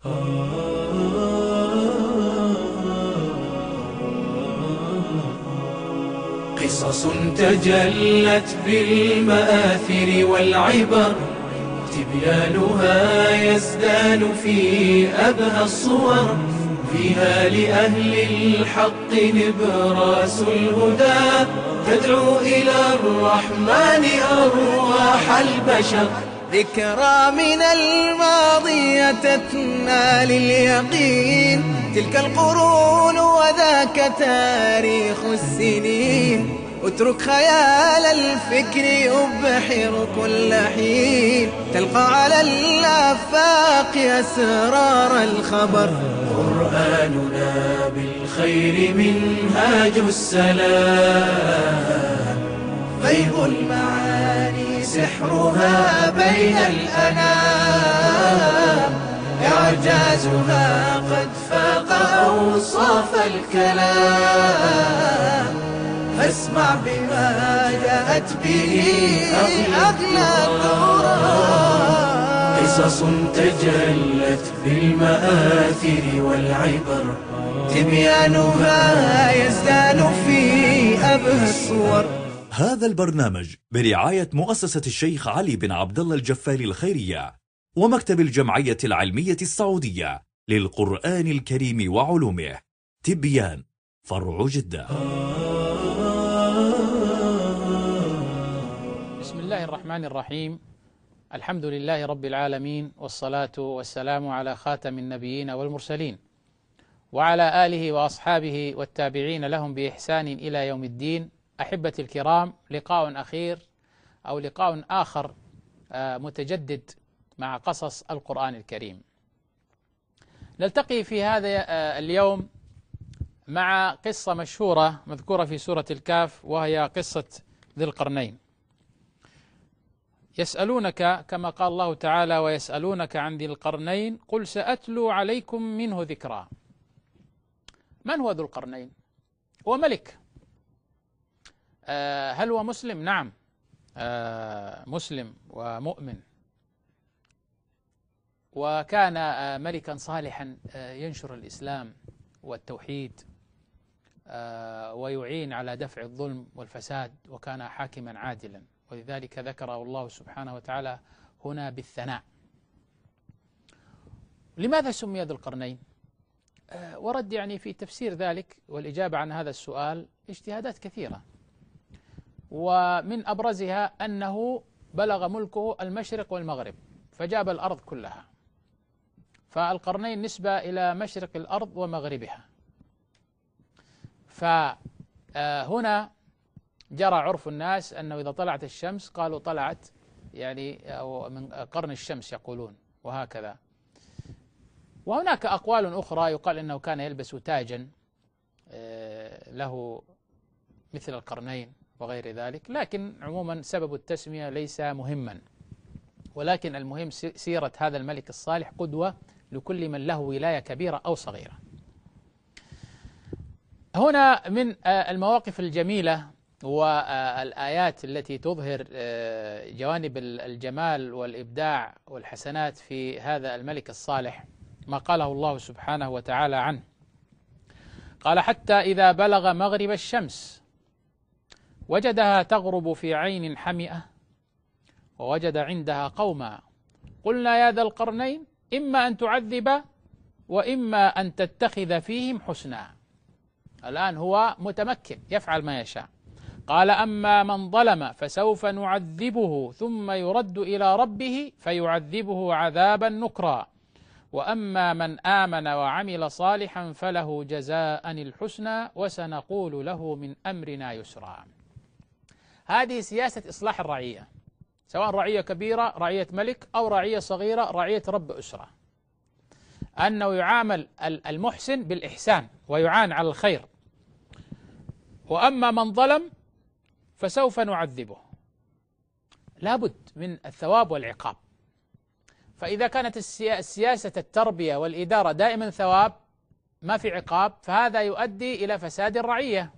قصص تجلت بالمآثر والعبر، تبيانها يزدان في أبهى الصور، فيها لأهل الحق نبراس الهدى، تدعو إلى الرحمن أرواح البشر. ذكرى من الماضي تتنى لليقين، تلك القرون وذاك تاريخ السنين، اترك خيال الفكر يبحر كل حين، تلقى على الآفاق أسرار الخبر. قرآننا بالخير منهاج السلام، فيض المعاني سحرها بين الأنام، إعجازها قد فاق أوصاف الكلام، فاسمع بما جاءت به أغلى القرآن. قصص تجلت بالمآثر والعبر، تبيانها يزدان في أبهى الصور. هذا البرنامج برعاية مؤسسة الشيخ علي بن عبد الله الجفاري الخيرية ومكتب الجمعية العلمية السعودية للقرآن الكريم وعلومه. تبيان، فرع جدة. بسم الله الرحمن الرحيم. الحمد لله رب العالمين، والصلاة والسلام على خاتم النبيين والمرسلين، وعلى آله وأصحابه والتابعين لهم بإحسان إلى يوم الدين. أحبتي الكرام، لقاء أخير أو لقاء آخر متجدد مع قصص القرآن الكريم. نلتقي في هذا اليوم مع قصة مشهورة مذكورة في سورة الكهف، وهي قصة ذي القرنين. يسألونك كما قال الله تعالى: ويسألونك عن ذي القرنين قل سأتلو عليكم منه ذكرا. من هو ذو القرنين؟ هو ملك. هل هو مسلم؟ نعم، مسلم ومؤمن، وكان ملكا صالحا ينشر الإسلام والتوحيد ويعين على دفع الظلم والفساد، وكان حاكما عادلا، ولذلك ذكره الله سبحانه وتعالى هنا بالثناء. لماذا سمي ذو القرنين؟ ورد يعني في تفسير ذلك والإجابة عن هذا السؤال اجتهادات كثيرة، ومن أبرزها أنه بلغ ملكه المشرق والمغرب فجاب الأرض كلها، فالقرنين نسبة إلى مشرق الأرض ومغربها. فهنا جرى عرف الناس أنه إذا طلعت الشمس قالوا طلعت يعني أو من قرن الشمس يقولون، وهكذا. وهناك أقوال أخرى يقال أنه كان يلبس تاجا له مثل القرنين وغير ذلك، لكن عموما سبب التسمية ليس مهما، ولكن المهم سيرة هذا الملك الصالح قدوة لكل من له ولاية كبيرة أو صغيرة. هنا من المواقف الجميلة والآيات التي تظهر جوانب الجمال والإبداع والحسنات في هذا الملك الصالح ما قاله الله سبحانه وتعالى عنه. قال: حتى إذا بلغ مغرب الشمس وجدها تغرب في عين حمئة ووجد عندها قوما قلنا يا ذا القرنين إما أن تعذب وإما أن تتخذ فيهم حسنا. الآن هو متمكن يفعل ما يشاء. قال: أما من ظلم فسوف نعذبه ثم يرد إلى ربه فيعذبه عذابا نكرا، وأما من آمن وعمل صالحا فله جزاء الحسنى وسنقول له من أمرنا يسرا. هذه سياسة إصلاح الرعية، سواء رعية كبيرة رعية ملك أو رعية صغيرة رعية رب أسرة، أنه يعامل المحسن بالإحسان ويعان على الخير. وأما من ظلم فسوف نعذبه. لابد من الثواب والعقاب. فإذا كانت السياسة التربية والإدارة دائما ثواب ما في عقاب، فهذا يؤدي إلى فساد الرعية.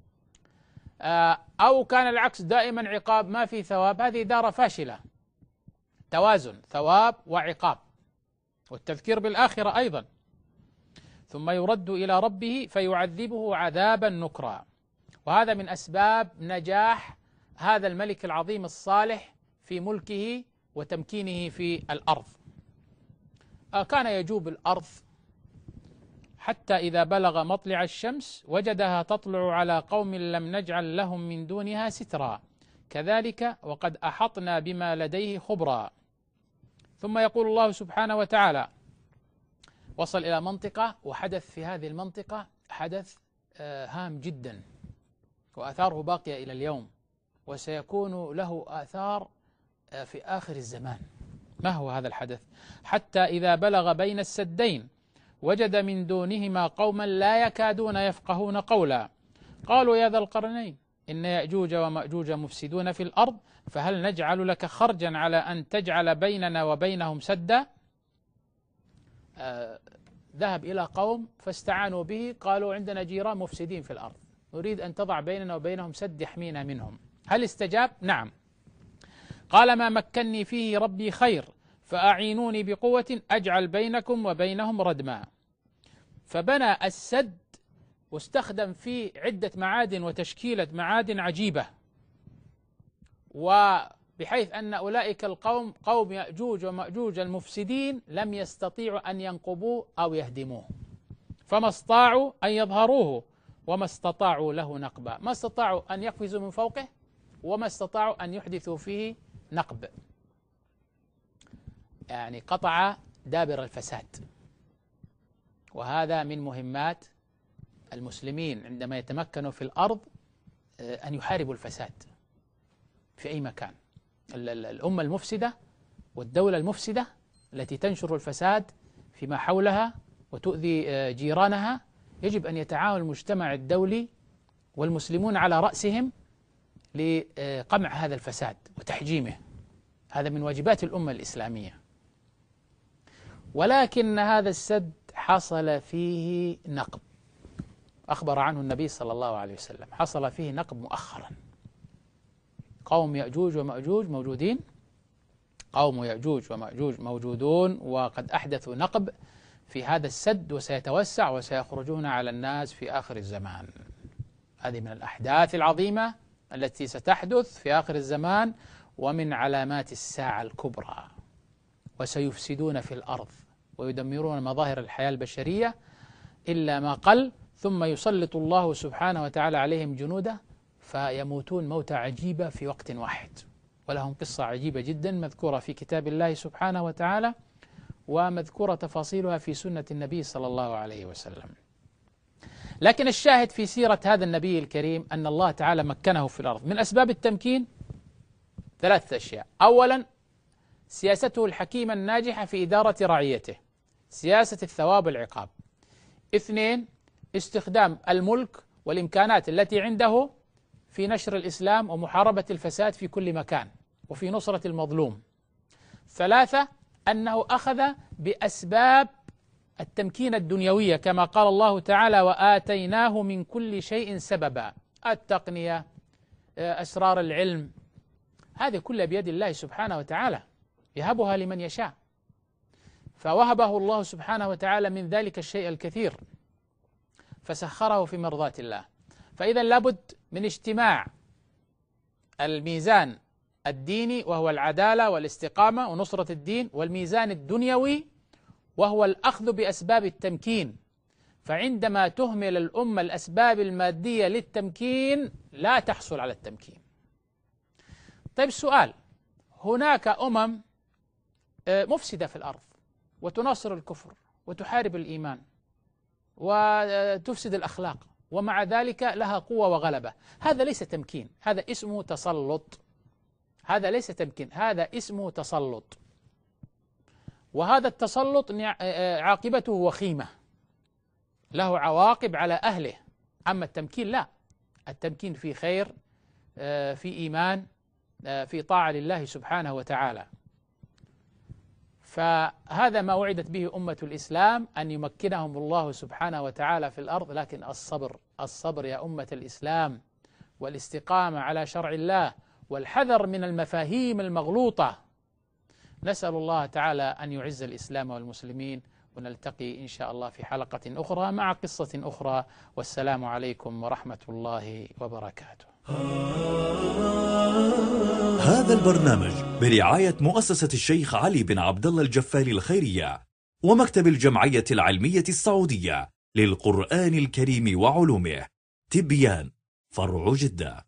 أو كان العكس دائما عقاب ما في ثواب، هذه إدارة فاشلة. توازن ثواب وعقاب. والتذكير بالآخرة أيضا، ثم يرد إلى ربه فيعذبه عذابا نكرا. وهذا من أسباب نجاح هذا الملك العظيم الصالح في ملكه وتمكينه في الأرض. كان يجوب الأرض حتى إذا بلغ مطلع الشمس وجدها تطلع على قوم لم نجعل لهم من دونها سترا كذلك وقد أحطنا بما لديه خبرا. ثم يقول الله سبحانه وتعالى: وصل إلى منطقة وحدث في هذه المنطقة حدث هام جدا وآثاره باقية إلى اليوم، وسيكون له آثار في آخر الزمان. ما هو هذا الحدث؟ حتى إذا بلغ بين السدين وجد من دونهما قوما لا يكادون يفقهون قولا قالوا يا ذا القرنين إن يأجوج ومأجوج مفسدون في الأرض فهل نجعل لك خرجا على أن تجعل بيننا وبينهم سدا. ذهب إلى قوم فاستعانوا به، قالوا عندنا جيران مفسدين في الأرض، نريد أن تضع بيننا وبينهم سد يحمينا منهم. هل استجاب؟ نعم. قال ما مكني فيه ربي خير فأعينوني بقوة أجعل بينكم وبينهم ردما. فبنى السد واستخدم فيه عدة معادن وتشكيلة معادن عجيبة، وبحيث أن أولئك القوم قوم يأجوج ومأجوج المفسدين لم يستطيعوا أن ينقبوه أو يهدموه، فما استطاعوا أن يظهروه وما استطاعوا له نقبا. ما استطاعوا أن يقفزوا من فوقه وما استطاعوا أن يحدثوا فيه نقب، يعني قطع دابر الفساد. وهذا من مهمات المسلمين عندما يتمكنوا في الأرض، أن يحاربوا الفساد في أي مكان. الأمة المفسدة والدولة المفسدة التي تنشر الفساد فيما حولها وتؤذي جيرانها، يجب أن يتعاون المجتمع الدولي والمسلمون على رأسهم لقمع هذا الفساد وتحجيمه. هذا من واجبات الأمة الإسلامية. ولكن هذا السد حصل فيه نقب، أخبر عنه النبي صلى الله عليه وسلم، حصل فيه نقب مؤخرا. قوم يأجوج ومأجوج موجودين، قوم يأجوج ومأجوج موجودون، وقد أحدثوا نقب في هذا السد وسيتوسع وسيخرجون على الناس في آخر الزمان. هذه من الأحداث العظيمة التي ستحدث في آخر الزمان ومن علامات الساعة الكبرى. وسيفسدون في الأرض ويدمرون مظاهر الحياة البشرية إلا ما قل، ثم يسلط الله سبحانه وتعالى عليهم جنوده فيموتون موتى عجيبة في وقت واحد. ولهم قصة عجيبة جدا مذكورة في كتاب الله سبحانه وتعالى، ومذكورة تفاصيلها في سنة النبي صلى الله عليه وسلم. لكن الشاهد في سيرة هذا النبي الكريم أن الله تعالى مكنه في الأرض. من أسباب التمكين 3 أشياء: أولا سياسته الحكيمة الناجحة في إدارة رعيته، سياسة الثواب والعقاب. 2 استخدام الملك والإمكانات التي عنده في نشر الإسلام ومحاربة الفساد في كل مكان وفي نصرة المظلوم. 3 أنه أخذ بأسباب التمكين الدنيوية كما قال الله تعالى: وآتيناه من كل شيء سببا. التقنية، أسرار العلم، هذه كلها بيد الله سبحانه وتعالى، يهبها لمن يشاء. فوهبه الله سبحانه وتعالى من ذلك الشيء الكثير فسخره في مرضاة الله. فإذا لابد من اجتماع الميزان الديني وهو العدالة والاستقامة ونصرة الدين، والميزان الدنيوي وهو الأخذ بأسباب التمكين. فعندما تهمل الأمة الأسباب المادية للتمكين لا تحصل على التمكين. طيب السؤال: هناك مفسدة في الأرض وتناصر الكفر وتحارب الإيمان وتفسد الأخلاق، ومع ذلك لها قوة وغلبة. هذا ليس تمكين، هذا اسمه تسلط. هذا ليس تمكين، هذا اسمه تسلط. وهذا التسلط عاقبته وخيمة، له عواقب على أهله. أما التمكين لا، التمكين في خير، في إيمان، في طاعة لله سبحانه وتعالى. فهذا ما وعدت به أمة الإسلام، أن يمكنهم الله سبحانه وتعالى في الأرض. لكن الصبر يا أمة الإسلام، والاستقامة على شرع الله، والحذر من المفاهيم المغلوطة. نسأل الله تعالى أن يعز الإسلام والمسلمين، ونلتقي إن شاء الله في حلقة أخرى مع قصة أخرى، والسلام عليكم ورحمة الله وبركاته. هذا البرنامج برعاية مؤسسة الشيخ علي بن عبد الله الجفاري الخيرية ومكتب الجمعية العلمية السعودية للقرآن الكريم وعلومه، تبيان، فرع جدة.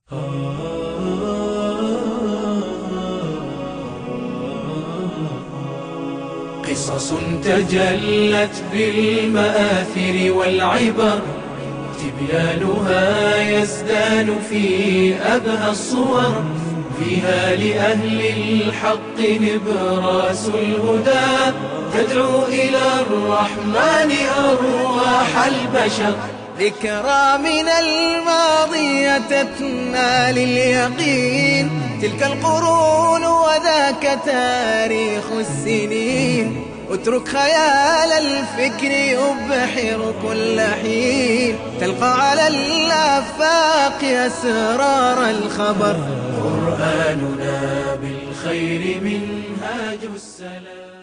قصص تجلت بالمآثر والعبر، تبيانها يزدان في أبهى الصور، فيها لأهل الحق نبراس الهدى، تدعو إلى الرحمن أرواح البشر. ذكرى من الماضي تتنا لليقين، تلك القرون وذاك تاريخ السنين، اترك خيال الفكر يبحر كل حين، تلقى على الآفاق أسرار الخبر. قرآننا بالخير منهاج السلام.